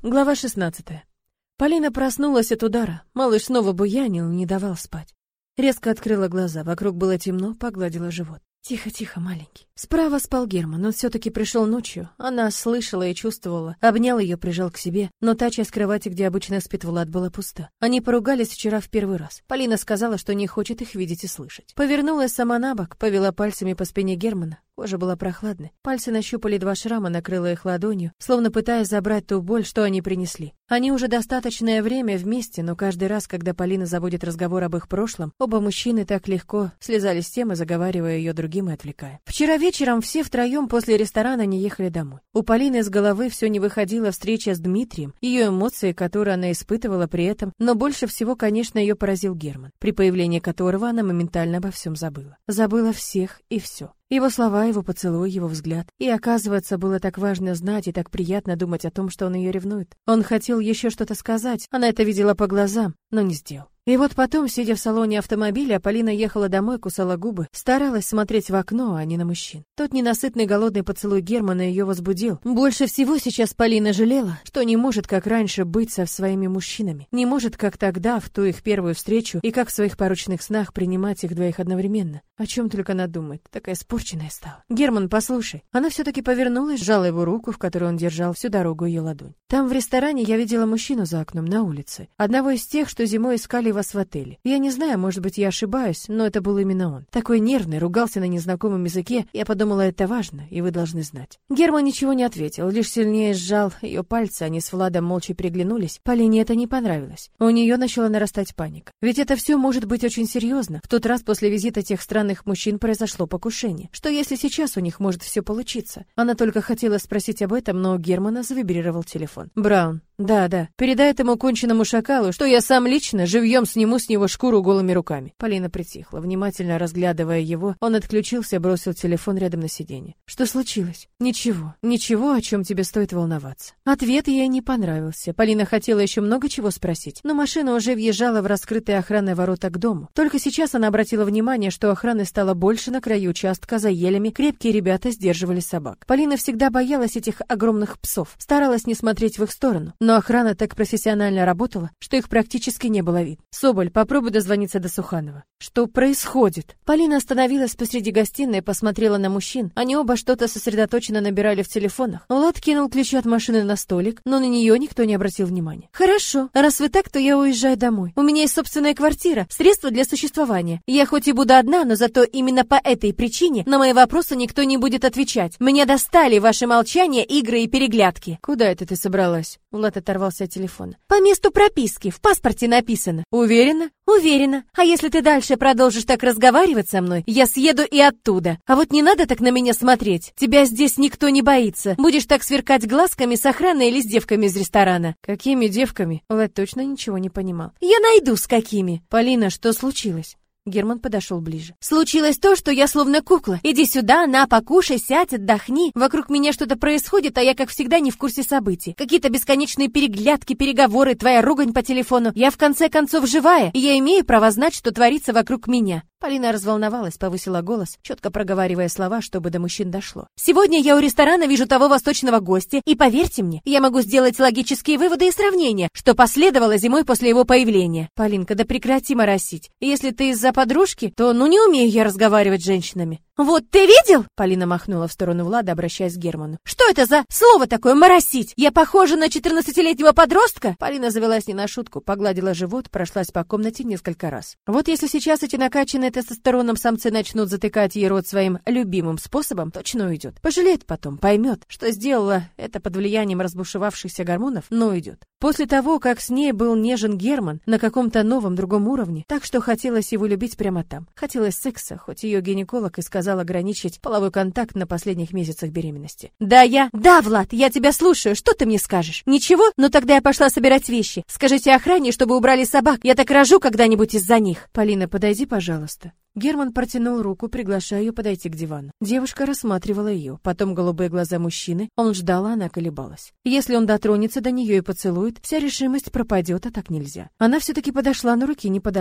Глава 16. Полина проснулась от удара. Малыш снова буянил, не давал спать. Резко открыла глаза, вокруг было темно, погладила живот. Тихо, тихо, маленький. Справа спал Герман, он все-таки пришел ночью. Она слышала и чувствовала. Обнял ее, прижал к себе, но та часть кровати, где обычно спит Влад, была пуста. Они поругались вчера в первый раз. Полина сказала, что не хочет их видеть и слышать. Повернулась сама на бок, повела пальцами по спине Германа. Кожа была прохладной. Пальцы нащупали 2 шрама, накрыла их ладонью, словно пытаясь забрать ту боль, что они принесли. Они уже достаточное время вместе, но каждый раз, когда Полина заводит разговор об их прошлом, оба мужчины так легко слезали с темы, заговаривая ее другим и отвлекая. Вчера вечером все втроем после ресторана не ехали домой. У Полины из головы все не выходила встреча с Дмитрием, ее эмоции, которые она испытывала при этом, но больше всего, конечно, ее поразил Герман, при появлении которого она моментально обо всем забыла. Забыла всех и все. Его слова, его поцелуй, его взгляд. И, оказывается, было так важно знать и так приятно думать о том, что он ее ревнует. Он хотел еще что-то сказать, она это видела по глазам, но не сделал. И вот потом, сидя в салоне автомобиля, Полина ехала домой, кусала губы, старалась смотреть в окно, а не на мужчин. Тот ненасытный голодный поцелуй Германа ее возбудил. Больше всего сейчас Полина жалела, что не может, как раньше, быть со своими мужчинами. Не может, как тогда, в ту их первую встречу, и как в своих порочных снах принимать их двоих одновременно. О чем только она думает, такая испорченная стала. «Герман, послушай». Она все-таки повернулась, сжала его руку, в которой он держал всю дорогу ее ладонь. «Там в ресторане я видела мужчину за окном на улице. Одного из тех, что зимой искали вас в отеле. Я не знаю, может быть, я ошибаюсь, но это был именно он. Такой нервный, ругался на незнакомом языке. Я подумала, это важно, и вы должны знать». Герман ничего не ответил, лишь сильнее сжал ее пальцы, они с Владом молча переглянулись. Полине это не понравилось. У нее начала нарастать паника. Ведь это все может быть очень серьезно. В тот раз после визита тех странных мужчин произошло покушение. Что если сейчас у них может все получиться? Она только хотела спросить об этом, но у Германа завибрировал телефон. «Браун». «Да, передай этому конченному шакалу, что я сам лично живьем сниму с него шкуру голыми руками». Полина притихла, внимательно разглядывая его. Он отключился, бросил телефон рядом на сиденье. «Что случилось?» Ничего, о чем тебе стоит волноваться». Ответ ей не понравился. Полина хотела еще много чего спросить, но машина уже въезжала в раскрытые охранные ворота к дому. Только сейчас она обратила внимание, что охраны стало больше на краю участка, за елями крепкие ребята сдерживали собак. Полина всегда боялась этих огромных псов, старалась не смотреть в их сторону. Но охрана так профессионально работала, что их практически не было видно. «Соболь, попробуй дозвониться до Суханова». «Что происходит?» Полина остановилась посреди гостиной и посмотрела на мужчин. Они оба что-то сосредоточенно набирали в телефонах. Влад кинул ключи от машины на столик, но на нее никто не обратил внимания. «Хорошо, раз вы так, то я уезжаю домой. У меня есть собственная квартира, средства для существования. Я хоть и буду одна, но зато именно по этой причине на мои вопросы никто не будет отвечать. Меня достали ваши молчания, игры и переглядки». «Куда это ты собралась?» Влад оторвался от телефона. «По месту прописки, в паспорте написано». «Уверена?» «Уверена. А если ты дальше продолжишь так разговаривать со мной, я съеду и оттуда. А вот не надо так на меня смотреть. Тебя здесь никто не боится. Будешь так сверкать глазками с охраной или с девками из ресторана». «Какими девками?» Влад точно ничего не понимал. «Я найду с какими». «Полина, что случилось?» Герман подошел ближе. «Случилось то, что я словно кукла. Иди сюда, на, покушай, сядь, отдохни. Вокруг меня что-то происходит, а я, как всегда, не в курсе событий. Какие-то бесконечные переглядки, переговоры, твоя ругань по телефону. Я, в конце концов, живая, и я имею право знать, что творится вокруг меня». Полина разволновалась, повысила голос, четко проговаривая слова, чтобы до мужчин дошло. «Сегодня я у ресторана вижу того восточного гостя, и поверьте мне, я могу сделать логические выводы и сравнения, что последовало зимой после его появления». «Полинка, да прекрати моросить. Если ты из-за подружки, то не умею я разговаривать с женщинами». «Вот ты видел?» Полина махнула в сторону Влада, обращаясь к Герману. «Что это за слово такое «моросить»? Я похожа на 14-летнего подростка?» Полина завелась не на шутку, погладила живот, прошлась по комнате несколько раз. Вот если сейчас эти накачанные тестостероном самцы начнут затыкать ей рот своим любимым способом, точно уйдет. Пожалеет потом, поймет, что сделала это под влиянием разбушевавшихся гормонов, но уйдет. После того, как с ней был нежен Герман на каком-то новом другом уровне, так что хотелось его любить прямо там. Хотелось секса, хоть ее гинеколог и сказал ограничить половой контакт на последних месяцах беременности. Да, Влад, я тебя слушаю, что ты мне скажешь? Ничего? Ну тогда я пошла собирать вещи. Скажите охране, чтобы убрали собак, я так рожу когда-нибудь из-за них. Полина, подойди, пожалуйста. Герман протянул руку, приглашая ее подойти к дивану. Девушка рассматривала ее, потом голубые глаза мужчины. Он ждал, а она колебалась. Если он дотронется до нее и поцелует, вся решимость пропадет, а так нельзя. Она все-таки подошла, но руки не подала.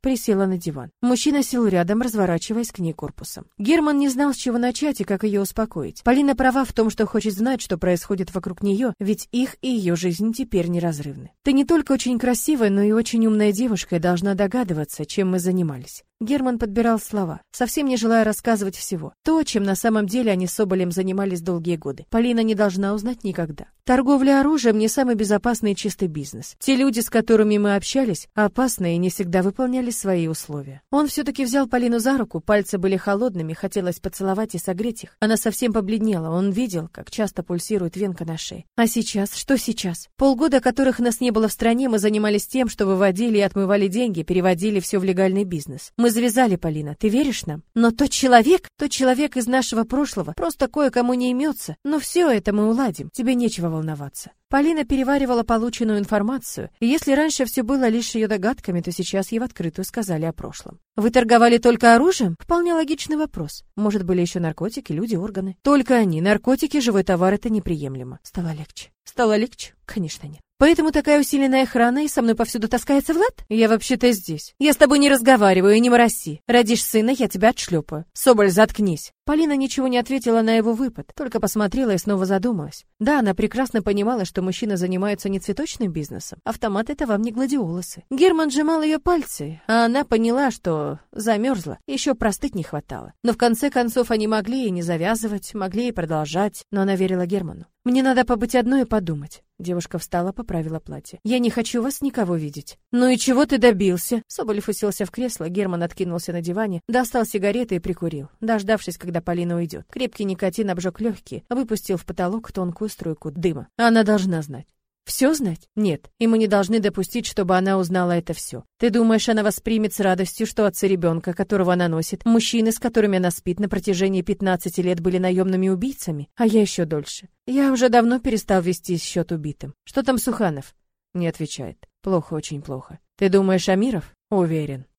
присела на диван. Мужчина сел рядом, разворачиваясь к ней корпусом. Герман не знал, с чего начать и как ее успокоить. Полина права в том, что хочет знать, что происходит вокруг нее, ведь их и ее жизнь теперь неразрывны. Ты не только очень красивая, но и очень умная девушка и должна догадываться, чем мы занимались. Герман подбирал слова, совсем не желая рассказывать всего. То, чем на самом деле они с Соболем занимались долгие годы. Полина не должна узнать никогда. Торговля оружием не самый безопасный и чистый бизнес. Те люди, с которыми мы общались, опасные и не всегда выполняли свои условия. Он все-таки взял Полину за руку, пальцы были холодными, хотелось поцеловать и согреть их. Она совсем побледнела, он видел, как часто пульсирует венка на шее. А сейчас? Что сейчас? Полгода, которых нас не было в стране, мы занимались тем, что выводили и отмывали деньги, переводили все в легальный бизнес. Мы завязали, Полина, ты веришь нам? Но тот человек из нашего прошлого, просто кое-кому не имется. Но все это мы уладим, тебе нечего волноваться. Полина переваривала полученную информацию, и если раньше все было лишь ее догадками, то сейчас ей в открытую сказали о прошлом. Вы торговали только оружием? Вполне логичный вопрос. Может, были еще наркотики, люди, органы? Только они, наркотики, живой товар — это неприемлемо. Стало легче. Стало легче? Конечно, нет. Поэтому такая усиленная охрана и со мной повсюду таскается Влад? Я вообще-то здесь. Я с тобой не разговариваю и не мороси. Родишь сына, я тебя отшлепаю. Соболь, заткнись. Полина ничего не ответила на его выпад, только посмотрела и снова задумалась. Да, она прекрасно понимала, что мужчина занимается не цветочным бизнесом. Автомат — это вам не гладиолусы. Герман сжимал ее пальцы, а она поняла, что замерзла, еще простыть не хватало. Но в конце концов они могли и не завязывать, могли и продолжать, но она верила Герману. «Мне надо побыть одной и подумать». Девушка встала, поправила платье. «Я не хочу вас никого видеть». «Ну и чего ты добился?» Соболев уселся в кресло, Герман откинулся на диване, достал сигареты и прикурил, дождавшись, когда Полина уйдет. Крепкий никотин обжег легкие, выпустил в потолок тонкую струйку дыма. Она должна знать. Все знать? Нет, и мы не должны допустить, чтобы она узнала это все. Ты думаешь, она воспримет с радостью, что отцы ребенка, которого она носит, мужчины, с которыми она спит на протяжении 15 лет, были наемными убийцами? А я еще дольше. Я уже давно перестал вести счет убитым. Что там Суханов? Не отвечает. Плохо, очень плохо. Ты думаешь, Амиров? Уверен.